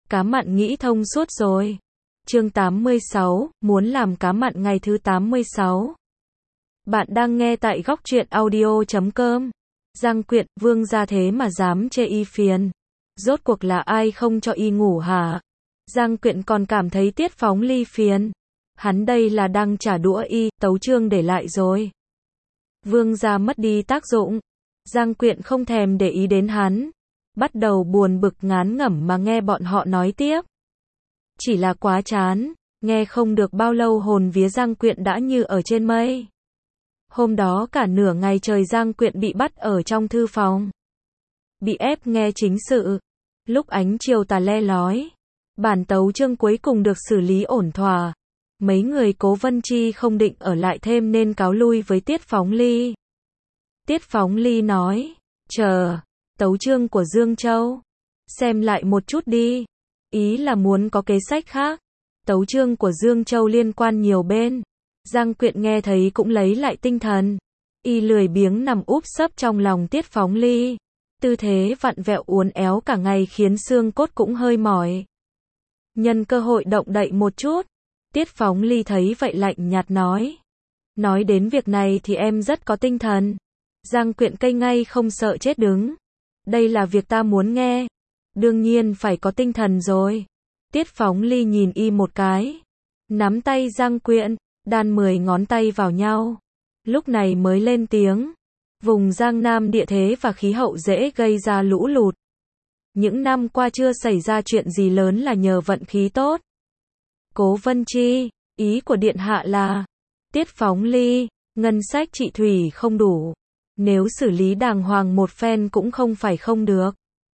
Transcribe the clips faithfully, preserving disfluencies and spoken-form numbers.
Cá mặn nghĩ thông suốt rồi. Chương tám mươi sáu, muốn làm cá mặn ngày thứ tám mươi sáu. Bạn đang nghe tại góc truyện audio chấm com. Giang Quyện, Vương gia thế mà dám chê y phiền. Rốt cuộc là ai không cho y ngủ hả? Giang Quyện còn cảm thấy Tiết Phóng Ly phiền. Hắn đây là đang trả đũa y, tấu chương để lại rồi. Vương gia mất đi tác dụng. Giang Quyện không thèm để ý đến hắn. Bắt đầu buồn bực ngán ngẩm mà nghe bọn họ nói tiếp. Chỉ là quá chán, nghe không được bao lâu hồn vía Giang Quyện đã như ở trên mây. Hôm đó cả nửa ngày trời Giang Quyện bị bắt ở trong thư phòng. Bị ép nghe chính sự. Lúc ánh chiều tà le lói, bản tấu chương cuối cùng được xử lý ổn thỏa. Mấy người Cố Vân Chi không định ở lại thêm nên cáo lui với Tiết Phóng Ly. Tiết Phóng Ly nói, chờ, tấu chương của Dương Châu. Xem lại một chút đi. Ý là muốn có kế sách khác. Tấu chương của Dương Châu liên quan nhiều bên. Giang Quyện nghe thấy cũng lấy lại tinh thần. Y lười biếng nằm úp sấp trong lòng Tiết Phóng Ly. Tư thế vặn vẹo uốn éo cả ngày khiến xương cốt cũng hơi mỏi. Nhân cơ hội động đậy một chút. Tiết Phóng Ly thấy vậy lạnh nhạt nói. Nói đến việc này thì em rất có tinh thần. Giang Quyện cây ngay không sợ chết đứng. Đây là việc ta muốn nghe. Đương nhiên phải có tinh thần rồi. Tiết Phóng Ly nhìn y một cái. Nắm tay Giang Quyện, đan mười ngón tay vào nhau. Lúc này mới lên tiếng. Vùng Giang Nam địa thế và khí hậu dễ gây ra lũ lụt. Những năm qua chưa xảy ra chuyện gì lớn là nhờ vận khí tốt. Cố Vân Chi, ý của Điện Hạ là. Tiết Phóng Ly, ngân sách trị thủy không đủ. Nếu xử lý đàng hoàng một phen cũng không phải không được.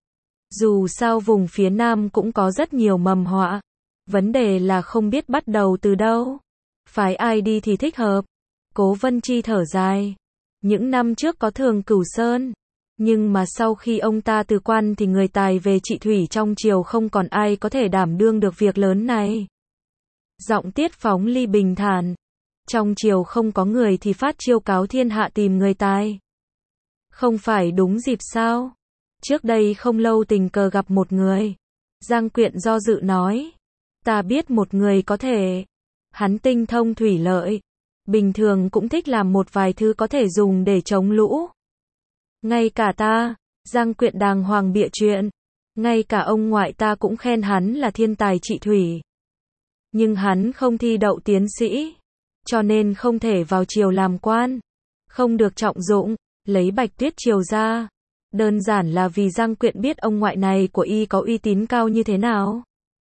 Dù sao vùng phía Nam cũng có rất nhiều mầm họa. Vấn đề là không biết bắt đầu từ đâu. Phái ai đi thì thích hợp. Cố Vân Chi thở dài. Những năm trước có Thường Cửu Sơn. Nhưng mà sau khi ông ta từ quan thì người tài về trị thủy trong triều không còn ai có thể đảm đương được việc lớn này. Giọng Tiết Phóng Ly bình thản. Trong triều không có người thì phát chiêu cáo thiên hạ tìm người tài. Không phải đúng dịp sao? Trước đây không lâu tình cờ gặp một người. Giang Quyện do dự nói. Ta biết một người có thể. Hắn tinh thông thủy lợi. Bình thường cũng thích làm một vài thứ có thể dùng để chống lũ. Ngay cả ta, Giang Quyện đàng hoàng bịa chuyện. Ngay cả ông ngoại ta cũng khen hắn là thiên tài trị thủy. Nhưng hắn không thi đậu tiến sĩ. Cho nên không thể vào triều làm quan. Không được trọng dụng, lấy Bạch Tuyết Triều ra. Đơn giản là vì Giang Quyện biết ông ngoại này của y có uy tín cao như thế nào.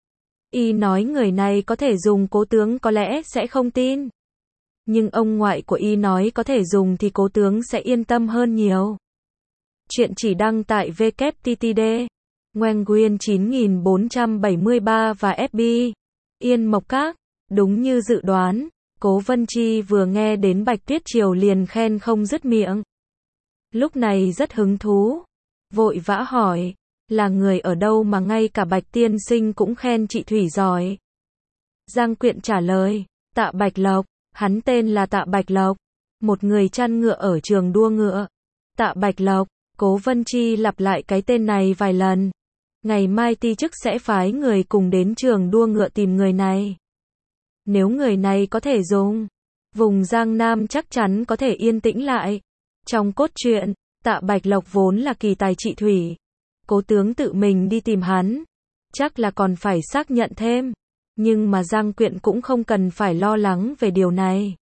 Y nói người này có thể dùng Cố tướng có lẽ sẽ không tin. Nhưng ông ngoại của y nói có thể dùng thì Cố tướng sẽ yên tâm hơn nhiều. Chuyện chỉ đăng tại vê kép tê tê đê, Nguyen chín nghìn bốn trăm bảy mươi ba và ép bê. Yên Mộc Các. Đúng như dự đoán, Cố Vân Chi vừa nghe đến Bạch Tuyết Triều liền khen không dứt miệng. Lúc này rất hứng thú. Vội vã hỏi, là người ở đâu mà ngay cả Bạch tiên sinh cũng khen trị thủy giỏi. Giang Quyện trả lời, Tạ Bạch Lộc, hắn tên là Tạ Bạch Lộc, một người chăn ngựa ở trường đua ngựa. Tạ Bạch Lộc, Cố Vân Chi lặp lại cái tên này vài lần. Ngày mai ti chức sẽ phái người cùng đến trường đua ngựa tìm người này. Nếu người này có thể dùng, vùng Giang Nam chắc chắn có thể yên tĩnh lại. Trong cốt truyện, Tạ Bạch Lộc vốn là kỳ tài trị thủy. Cố tướng tự mình đi tìm hắn. Chắc là còn phải xác nhận thêm. Nhưng mà Giang Quyện cũng không cần phải lo lắng về điều này.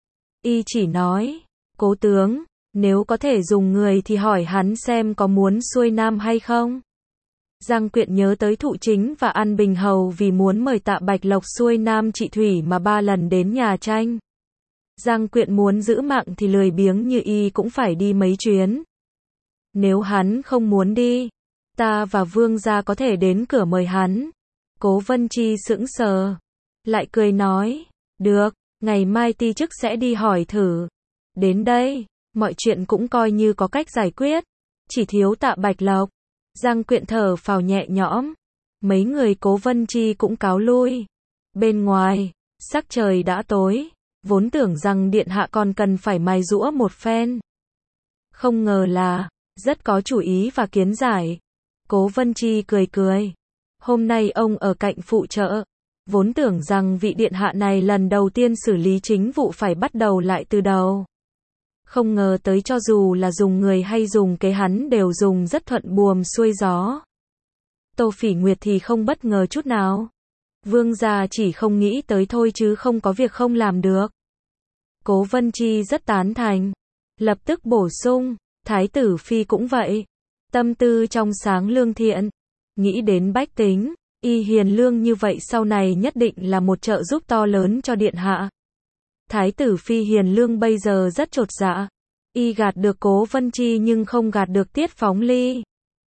Y chỉ nói, Cố tướng, nếu có thể dùng người thì hỏi hắn xem có muốn xuôi Nam hay không. Giang Quyện nhớ tới Thụ Chính và An Bình Hầu vì muốn mời Tạ Bạch Lộc xuôi Nam trị thủy mà ba lần đến nhà tranh. Giang Quyện muốn giữ mạng thì lười biếng như y cũng phải đi mấy chuyến. Nếu hắn không muốn đi, ta và Vương gia có thể đến cửa mời hắn. Cố Vân Chi sững sờ, lại cười nói, được, ngày mai ti chức sẽ đi hỏi thử. Đến đây, mọi chuyện cũng coi như có cách giải quyết, chỉ thiếu Tạ Bạch Lộc. Giang Quyện thở phào nhẹ nhõm. Mấy người Cố Vân Chi cũng cáo lui. Bên ngoài, sắc trời đã tối. Vốn tưởng rằng điện hạ còn cần phải mài giũa một phen. Không ngờ là, rất có chủ ý và kiến giải. Cố Vân Chi cười cười. Hôm nay ông ở cạnh phụ trợ. Vốn tưởng rằng vị điện hạ này lần đầu tiên xử lý chính vụ phải bắt đầu lại từ đầu. Không ngờ tới cho dù là dùng người hay dùng kế hắn đều dùng rất thuận buồm xuôi gió. Tô Phỉ Nguyệt thì không bất ngờ chút nào. Vương gia chỉ không nghĩ tới thôi chứ không có việc không làm được. Cố Vân Chi rất tán thành. Lập tức bổ sung, Thái tử Phi cũng vậy. Tâm tư trong sáng lương thiện. Nghĩ đến bách tính, y hiền lương như vậy sau này nhất định là một trợ giúp to lớn cho điện hạ. Thái tử Phi hiền lương bây giờ rất chột dạ. Y gạt được Cố Vân Chi nhưng không gạt được Tiết Phóng Ly.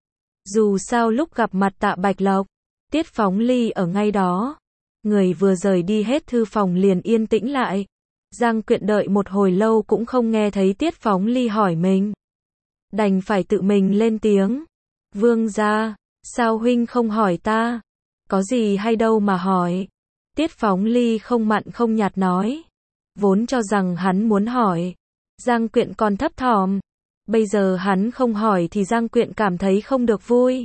Dù sao lúc gặp mặt Tạ Bạch Lộc, Tiết Phóng Ly ở ngay đó. Người vừa rời đi hết thư phòng liền yên tĩnh lại. Giang Quyện đợi một hồi lâu cũng không nghe thấy Tiết Phóng Ly hỏi mình. Đành phải tự mình lên tiếng. Vương gia, sao huynh không hỏi ta? Có gì hay đâu mà hỏi. Tiết Phóng Ly không mặn không nhạt nói. Vốn cho rằng hắn muốn hỏi. Giang Quyện còn thấp thỏm. Bây giờ hắn không hỏi thì Giang Quyện cảm thấy không được vui.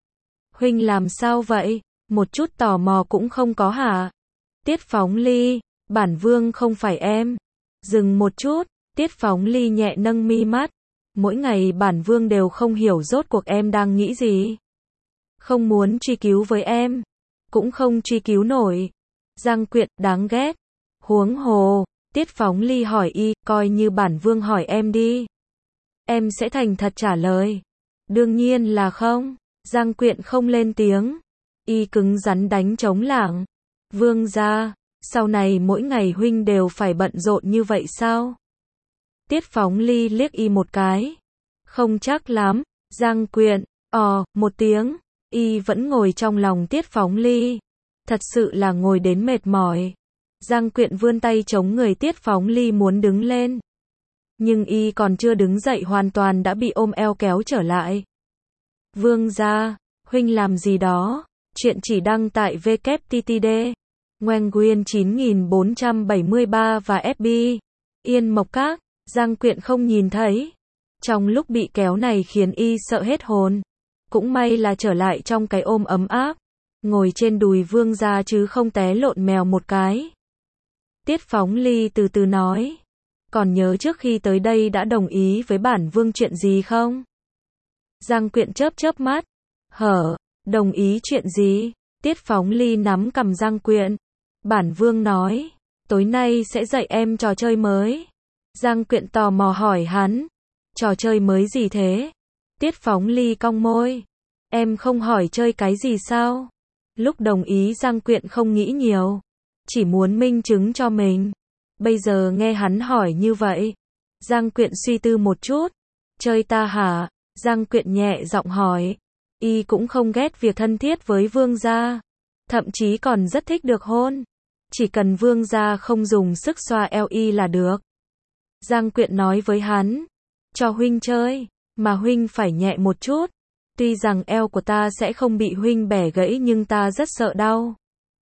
Huynh làm sao vậy? Một chút tò mò cũng không có hả? Tiết Phóng Ly, bản vương không phải em. Dừng một chút, Tiết Phóng Ly nhẹ nâng mi mắt. Mỗi ngày bản vương đều không hiểu rốt cuộc em đang nghĩ gì. Không muốn truy cứu với em. Cũng không truy cứu nổi. Giang Quyện, đáng ghét. Huống hồ, Tiết Phóng Ly hỏi y, coi như bản vương hỏi em đi. Em sẽ thành thật trả lời. Đương nhiên là không. Giang Quyện không lên tiếng. Y cứng rắn đánh trống lảng. Vương gia, sau này mỗi ngày huynh đều phải bận rộn như vậy sao? Tiết Phóng Ly liếc y một cái. Không chắc lắm. Giang Quyện, ò, một tiếng. Y vẫn ngồi trong lòng Tiết Phóng Ly. Thật sự là ngồi đến mệt mỏi. Giang Quyện vươn tay chống người Tiết Phóng Ly muốn đứng lên. Nhưng y còn chưa đứng dậy hoàn toàn đã bị ôm eo kéo trở lại. Vương gia, huynh làm gì đó? Chuyện chỉ đăng tại vê kép tê tê đê, Nguyen chín nghìn bốn trăm bảy mươi ba và ép bê. Yên Mộc Các, Giang Quyện không nhìn thấy. Trong lúc bị kéo này khiến y sợ hết hồn. Cũng may là trở lại trong cái ôm ấm áp. Ngồi trên đùi vương gia chứ không té lộn mèo một cái. Tiết Phóng Ly từ từ nói. Còn nhớ trước khi tới đây đã đồng ý với bản vương chuyện gì không? Giang Quyện chớp chớp mắt. Hở, đồng ý chuyện gì? Tiết Phóng Ly nắm cằm Giang Quyện. Bản vương nói, tối nay sẽ dạy em trò chơi mới. Giang Quyện tò mò hỏi hắn. Trò chơi mới gì thế? Tiết Phóng Ly cong môi. Em không hỏi chơi cái gì sao? Lúc đồng ý Giang Quyện không nghĩ nhiều. Chỉ muốn minh chứng cho mình. Bây giờ nghe hắn hỏi như vậy. Giang Quyện suy tư một chút. Chơi ta hả? Giang Quyện nhẹ giọng hỏi. Y cũng không ghét việc thân thiết với vương gia. Thậm chí còn rất thích được hôn. Chỉ cần vương gia không dùng sức xoa eo y là được. Giang Quyện nói với hắn. Cho huynh chơi. Mà huynh phải nhẹ một chút. Tuy rằng eo của ta sẽ không bị huynh bẻ gãy nhưng ta rất sợ đau.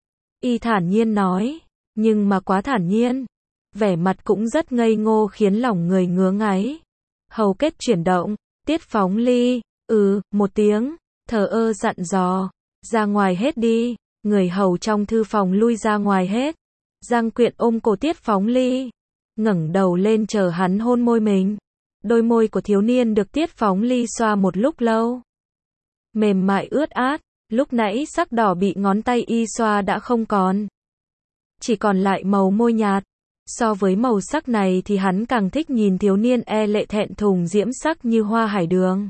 Y thản nhiên nói. Nhưng mà quá thản nhiên. Vẻ mặt cũng rất ngây ngô khiến lòng người ngứa ngáy. Hầu kết chuyển động. Tiết Phóng Ly. Ừ, một tiếng. Thờ ơ dặn dò. Ra ngoài hết đi. Người hầu trong thư phòng lui ra ngoài hết. Giang Quyện ôm cổ Tiết Phóng Ly. Ngẩng đầu lên chờ hắn hôn môi mình. Đôi môi của thiếu niên được Tiết Phóng Ly xoa một lúc lâu. Mềm mại ướt át. Lúc nãy sắc đỏ bị ngón tay y xoa đã không còn. Chỉ còn lại màu môi nhạt. So với màu sắc này thì hắn càng thích nhìn thiếu niên e lệ thẹn thùng diễm sắc như hoa hải đường.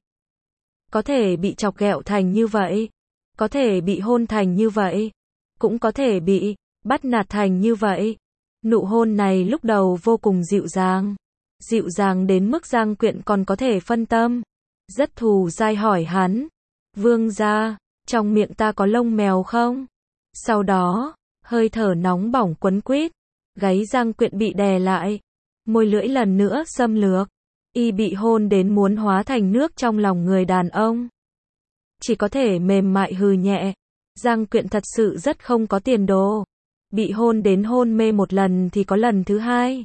Có thể bị chọc ghẹo thành như vậy. Có thể bị hôn thành như vậy. Cũng có thể bị bắt nạt thành như vậy. Nụ hôn này lúc đầu vô cùng dịu dàng. Dịu dàng đến mức Giang Quyện còn có thể phân tâm. Rất thù dai hỏi hắn. Vương gia, trong miệng ta có lông mèo không? Sau đó, hơi thở nóng bỏng quấn quýt. Gáy Giang Quyện bị đè lại. Môi lưỡi lần nữa xâm lược. Y bị hôn đến muốn hóa thành nước trong lòng người đàn ông. Chỉ có thể mềm mại hừ nhẹ. Giang Quyện thật sự rất không có tiền đồ. Bị hôn đến hôn mê một lần thì có lần thứ hai.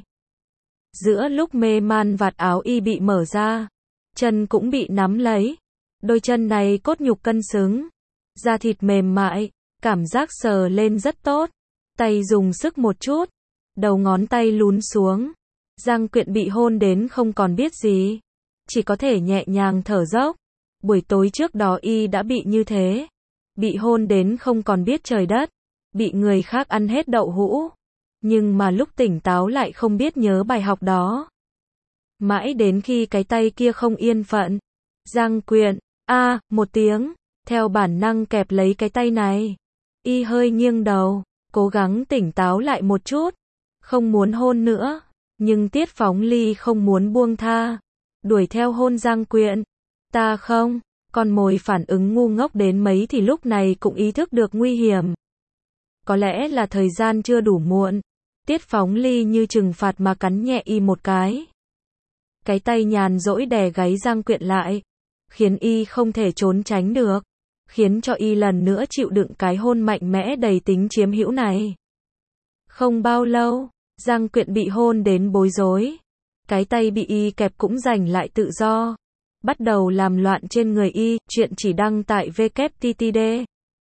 Giữa lúc mê man vạt áo y bị mở ra. Chân cũng bị nắm lấy. Đôi chân này cốt nhục cân xứng. Da thịt mềm mại, cảm giác sờ lên rất tốt. Tay dùng sức một chút, đầu ngón tay lún xuống. Giang Quyện bị hôn đến không còn biết gì, chỉ có thể nhẹ nhàng thở dốc. Buổi tối trước đó y đã bị như thế, bị hôn đến không còn biết trời đất, bị người khác ăn hết đậu hũ, nhưng mà lúc tỉnh táo lại không biết nhớ bài học đó. Mãi đến khi cái tay kia không yên phận, Giang Quyện, a, một tiếng, theo bản năng kẹp lấy cái tay này. Y hơi nghiêng đầu, cố gắng tỉnh táo lại một chút, không muốn hôn nữa, nhưng Tiết Phóng Ly không muốn buông tha, đuổi theo hôn Giang Quyện. Ta không, con mồi phản ứng ngu ngốc đến mấy thì lúc này cũng ý thức được nguy hiểm. Có lẽ là thời gian chưa đủ muộn, Tiết Phóng Ly như trừng phạt mà cắn nhẹ y một cái. Cái tay nhàn rỗi đè gáy Giang Quyện lại, khiến y không thể trốn tránh được, khiến cho y lần nữa chịu đựng cái hôn mạnh mẽ đầy tính chiếm hữu này. Không bao lâu, Giang Quyện bị hôn đến bối rối, cái tay bị y kẹp cũng giành lại tự do, bắt đầu làm loạn trên người y. Chuyện chỉ đăng tại vê kép tê tê đê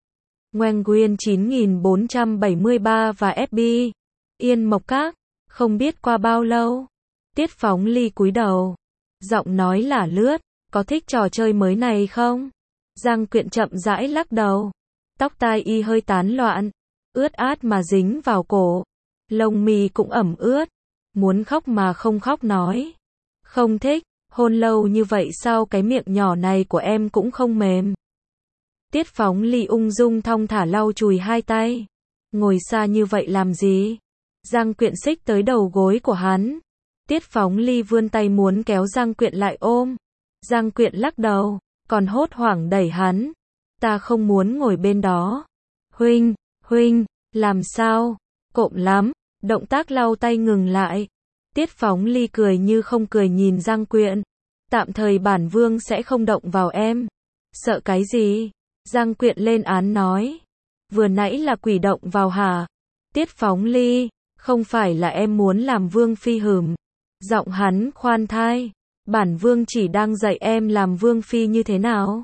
Nguyen chín nghìn bốn trăm bảy mươi ba và ép bê Yên Mộc Các. Không biết qua bao lâu, Tiết Phóng Ly cúi đầu, giọng nói lả lướt, có thích trò chơi mới này không? Giang Quyện chậm rãi lắc đầu, tóc tai y hơi tán loạn, ướt át mà dính vào cổ, lông mi cũng ẩm ướt, muốn khóc mà không khóc nói. Không thích, hôn lâu như vậy sao cái miệng nhỏ này của em cũng không mềm. Tiết Phóng Ly ung dung thong thả lau chùi hai tay, ngồi xa như vậy làm gì? Giang Quyện xích tới đầu gối của hắn. Tiết Phóng Ly vươn tay muốn kéo Giang Quyện lại ôm. Giang Quyện lắc đầu, còn hốt hoảng đẩy hắn. Ta không muốn ngồi bên đó. Huynh, huynh, làm sao? Cộm lắm. Động tác lau tay ngừng lại. Tiết Phóng Ly cười như không cười nhìn Giang Quyện. Tạm thời bản vương sẽ không động vào em. Sợ cái gì? Giang Quyện lên án nói. Vừa nãy là quỷ động vào hả? Tiết Phóng Ly, không phải là em muốn làm vương phi hửm. Giọng hắn khoan thai. Bản vương chỉ đang dạy em làm vương phi như thế nào.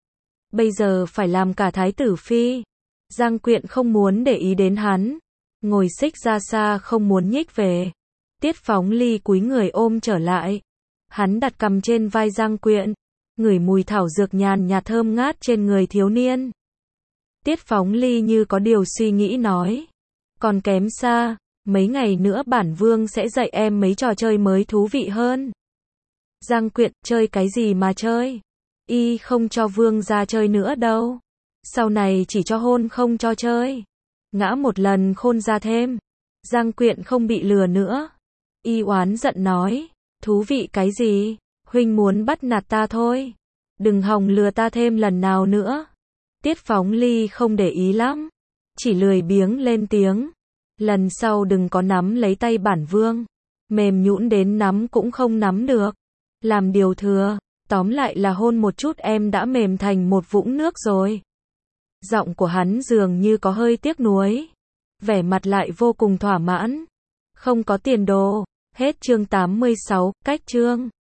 Bây giờ phải làm cả thái tử phi. Giang Quyện không muốn để ý đến hắn, ngồi xích ra xa không muốn nhích về. Tiết Phóng Ly cúi người ôm trở lại. Hắn đặt cằm trên vai Giang Quyện, ngửi mùi thảo dược nhàn nhạt thơm ngát trên người thiếu niên. Tiết Phóng Ly như có điều suy nghĩ nói. Còn kém xa, mấy ngày nữa bản vương sẽ dạy em mấy trò chơi mới thú vị hơn. Giang Quyện, chơi cái gì mà chơi? Y không cho vương ra chơi nữa đâu. Sau này chỉ cho hôn không cho chơi. Ngã một lần khôn ra thêm. Giang Quyện không bị lừa nữa. Y oán giận nói. Thú vị cái gì? Huynh muốn bắt nạt ta thôi. Đừng hòng lừa ta thêm lần nào nữa. Tiết Phóng Ly không để ý lắm, chỉ lười biếng lên tiếng. Lần sau đừng có nắm lấy tay bản vương. Mềm nhũn đến nắm cũng không nắm được. Làm điều thừa, tóm lại là hôn một chút em đã mềm thành một vũng nước rồi. Giọng của hắn dường như có hơi tiếc nuối, vẻ mặt lại vô cùng thỏa mãn. Không có tiền đồ. Hết chương tám mươi sáu, cách chương.